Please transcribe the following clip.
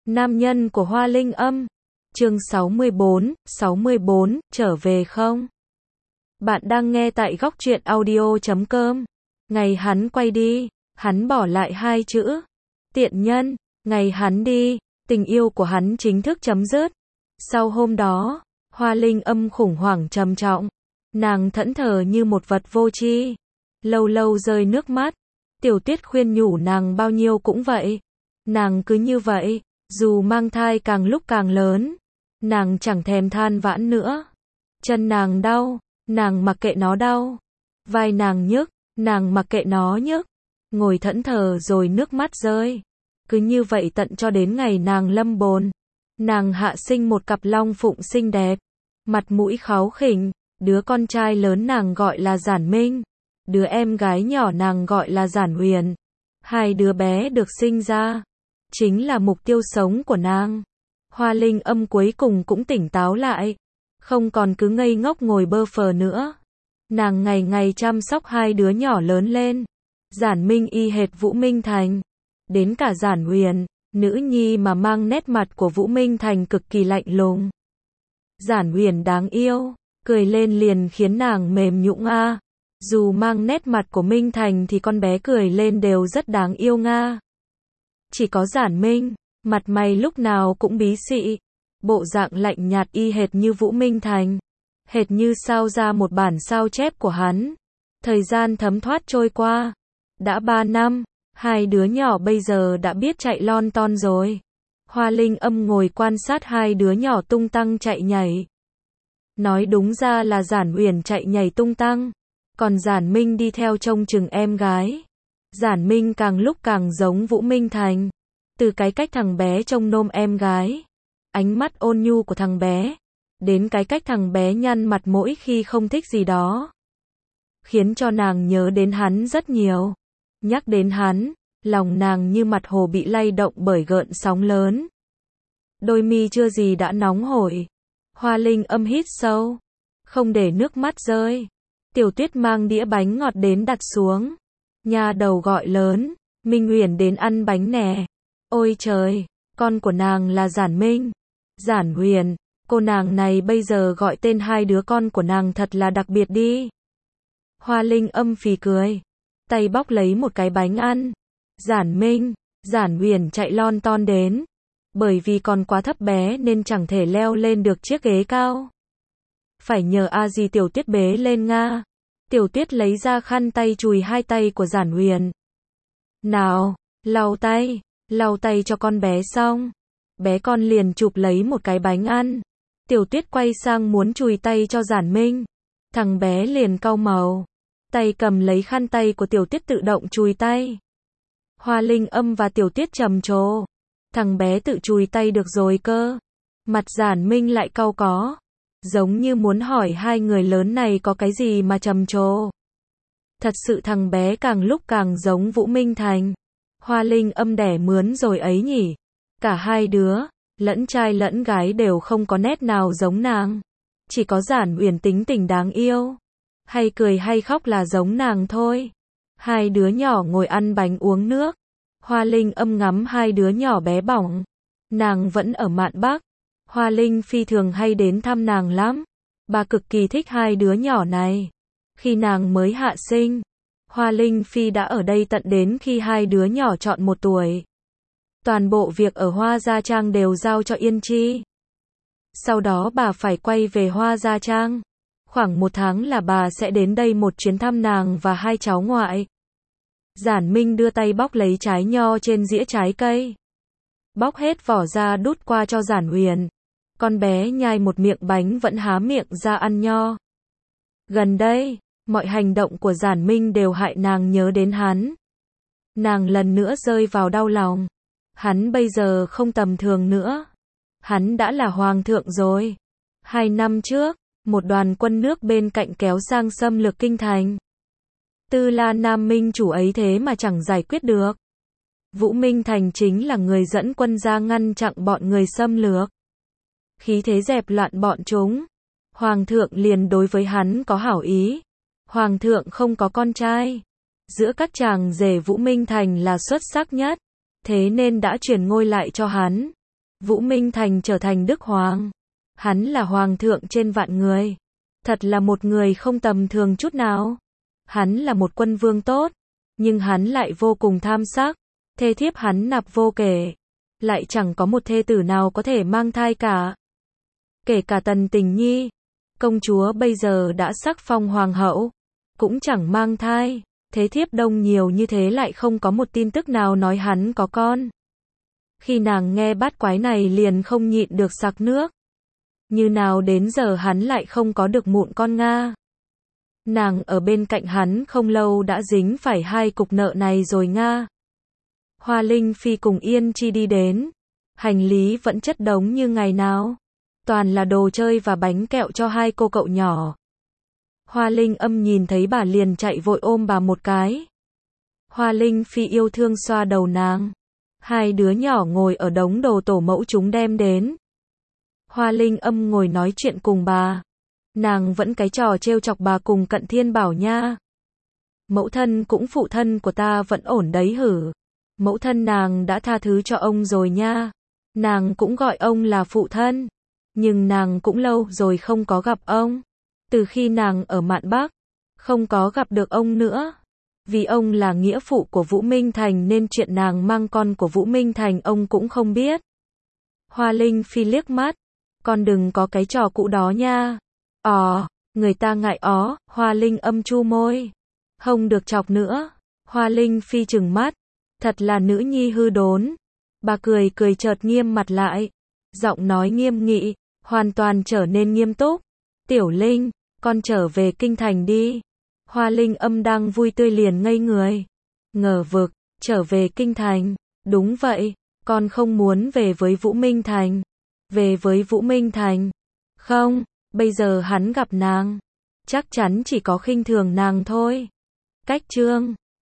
Nam nhân của Hoa Linh Âm. Chương 64, trở về không? Bạn đang nghe tại góc truyện audio.com. Ngày hắn quay đi, hắn bỏ lại hai chữ. Tiện nhân, ngày hắn đi, tình yêu của hắn chính thức chấm dứt. Sau hôm đó, Hoa Linh Âm khủng hoảng trầm trọng. Nàng thẫn thờ như một vật vô tri. Lâu lâu rơi nước mắt. Tiểu Tuyết khuyên nhủ nàng bao nhiêu cũng vậy. Nàng cứ như vậy, dù mang thai càng lúc càng lớn. Nàng chẳng thèm than vãn nữa. Chân nàng đau, nàng mặc kệ nó đau. Vai nàng nhức, nàng mặc kệ nó nhức. Ngồi thẫn thờ rồi nước mắt rơi. Cứ như vậy tận cho đến ngày nàng lâm bồn. Nàng hạ sinh một cặp long phụng xinh đẹp. Mặt mũi kháu khỉnh. Đứa con trai lớn nàng gọi là Giản Minh. Đứa em gái nhỏ nàng gọi là Giản Huyền. Hai đứa bé được sinh ra chính là mục tiêu sống của nàng. Hoa Linh Âm cuối cùng cũng tỉnh táo lại. Không còn cứ ngây ngốc ngồi bơ phờ nữa. Nàng ngày ngày chăm sóc hai đứa nhỏ lớn lên. Giản Minh y hệt Vũ Minh Thành. Đến cả Giản Huyền, nữ nhi mà mang nét mặt của Vũ Minh Thành cực kỳ lạnh lùng. Giản Huyền đáng yêu, cười lên liền khiến nàng mềm nhũn a. Dù mang nét mặt của Minh Thành thì con bé cười lên đều rất đáng yêu nga. Chỉ có Giản Minh, mặt mày lúc nào cũng bí xị, bộ dạng lạnh nhạt y hệt như Vũ Minh Thành, hệt như sao ra một bản sao chép của hắn. Thời gian thấm thoát trôi qua, đã 3 năm, hai đứa nhỏ bây giờ đã biết chạy lon ton rồi. Hoa Linh Âm ngồi quan sát hai đứa nhỏ tung tăng chạy nhảy. Nói đúng ra là Giản Huyền chạy nhảy tung tăng, còn Giản Minh đi theo trông chừng em gái. Giản Minh càng lúc càng giống Vũ Minh Thành. Từ cái cách thằng bé trông nom em gái, ánh mắt ôn nhu của thằng bé, đến cái cách thằng bé nhăn mặt mỗi khi không thích gì đó, khiến cho nàng nhớ đến hắn rất nhiều. Nhắc đến hắn, lòng nàng như mặt hồ bị lay động bởi gợn sóng lớn. Đôi mi chưa gì đã nóng hổi. Hoa Linh Âm hít sâu, không để nước mắt rơi. Tiểu Tuyết mang đĩa bánh ngọt đến đặt xuống. Nha đầu gọi lớn, Minh Huyền đến ăn bánh nè. Ôi trời, con của nàng là Giản Minh. Giản Huyền, cô nàng này bây giờ gọi tên hai đứa con của nàng thật là đặc biệt đi. Hoa Linh Âm phì cười, tay bóc lấy một cái bánh ăn. Giản Minh, Giản Huyền chạy lon ton đến. Bởi vì còn quá thấp bé nên chẳng thể leo lên được chiếc ghế cao. Phải nhờ a di Tiểu Tuyết bế lên nga. Tiểu Tuyết lấy ra khăn tay chùi hai tay của Giản Huyền. Nào, lau tay cho con bé xong. Bé con liền chụp lấy một cái bánh ăn. Tiểu Tuyết quay sang muốn chùi tay cho Giản Minh. Thằng bé liền cau màu. Tay cầm lấy khăn tay của Tiểu Tuyết tự động chùi tay. Hoa Linh Âm và Tiểu Tuyết trầm trồ. Thằng bé tự chùi tay được rồi cơ. Mặt Giản Minh lại cau có. Giống như muốn hỏi hai người lớn này có cái gì mà trầm trồ. Thật sự thằng bé càng lúc càng giống Vũ Minh Thành. Hoa Linh Âm đẻ mướn rồi ấy nhỉ. Cả hai đứa, lẫn trai lẫn gái đều không có nét nào giống nàng. Chỉ có Giản Huyền tính tình đáng yêu. Hay cười hay khóc là giống nàng thôi. Hai đứa nhỏ ngồi ăn bánh uống nước. Hoa Linh Âm ngắm hai đứa nhỏ bé bỏng. Nàng vẫn ở Mạn Bắc. Hoa Linh Phi thường hay đến thăm nàng lắm. Bà cực kỳ thích hai đứa nhỏ này. Khi nàng mới hạ sinh, Hoa Linh Phi đã ở đây tận đến khi hai đứa nhỏ tròn 1 tuổi. Toàn bộ việc ở Hoa Gia Trang đều giao cho Yên Chi. Sau đó bà phải quay về Hoa Gia Trang. Khoảng 1 tháng là bà sẽ đến đây một chuyến thăm nàng và hai cháu ngoại. Giản Minh đưa tay bóc lấy trái nho trên dĩa trái cây. Bóc hết vỏ ra đút qua cho Giản Huyền. Con bé nhai một miệng bánh vẫn há miệng ra ăn nho. Gần đây, mọi hành động của Giản Minh đều hại nàng nhớ đến hắn. Nàng lần nữa rơi vào đau lòng. Hắn bây giờ không tầm thường nữa. Hắn đã là hoàng thượng rồi. 2 năm trước, một đoàn quân nước bên cạnh kéo sang xâm lược kinh thành. Tư La Nam Minh chủ ấy thế mà chẳng giải quyết được. Vũ Minh Thành chính là người dẫn quân ra ngăn chặn bọn người xâm lược. Khí thế dẹp loạn bọn chúng. Hoàng thượng liền đối với hắn có hảo ý. Hoàng thượng không có con trai. Giữa các chàng rể Vũ Minh Thành là xuất sắc nhất. Thế nên đã truyền ngôi lại cho hắn. Vũ Minh Thành trở thành Đức Hoàng. Hắn là hoàng thượng trên vạn người. Thật là một người không tầm thường chút nào. Hắn là một quân vương tốt, nhưng hắn lại vô cùng tham sắc. Thê thiếp hắn nạp vô kể. Lại chẳng có một thê tử nào có thể mang thai cả. Kể cả Tần Tình Nhi, công chúa bây giờ đã sắc phong hoàng hậu, cũng chẳng mang thai. Thế thiếp đông nhiều như thế lại không có một tin tức nào nói hắn có con. Khi nàng nghe bát quái này liền không nhịn được sặc nước. Như nào đến giờ hắn lại không có được mụn con Nga. Nàng ở bên cạnh hắn không lâu đã dính phải hai cục nợ này rồi Nga. Hoa Linh Phi cùng Yên Chi đi đến. Hành lý vẫn chất đống như ngày nào. Toàn là đồ chơi và bánh kẹo cho hai cô cậu nhỏ. Hoa Linh Âm nhìn thấy bà liền chạy vội ôm bà một cái. Hoa Linh Phi yêu thương xoa đầu nàng. Hai đứa nhỏ ngồi ở đống đồ tổ mẫu chúng đem đến. Hoa Linh Âm ngồi nói chuyện cùng bà. Nàng vẫn cái trò trêu chọc bà cùng Cận Thiên bảo nha. Mẫu thân cũng phụ thân của ta vẫn ổn đấy hử. Mẫu thân nàng đã tha thứ cho ông rồi nha. Nàng cũng gọi ông là phụ thân. Nhưng nàng cũng lâu rồi không có gặp ông. Từ khi nàng ở Mạn Bắc, không có gặp được ông nữa. Vì ông là nghĩa phụ của Vũ Minh Thành nên chuyện nàng mang con của Vũ Minh Thành ông cũng không biết. Hoa Linh Phi liếc mắt. Con đừng có cái trò cũ đó nha. Người ta ngại ó. Hoa Linh Âm chu môi. Không được chọc nữa. Hoa Linh Phi trừng mắt. Thật là nữ nhi hư đốn. Bà cười cười chợt nghiêm mặt lại. Giọng nói nghiêm nghị, hoàn toàn trở nên nghiêm túc. Tiểu Linh, con trở về kinh thành đi. Hoa Linh Âm đang vui tươi liền ngây người. Ngờ vực, trở về kinh thành. Đúng vậy, con không muốn về với Vũ Minh Thành. Về với Vũ Minh Thành. Không, bây giờ hắn gặp nàng. Chắc chắn chỉ có khinh thường nàng thôi. Cách chương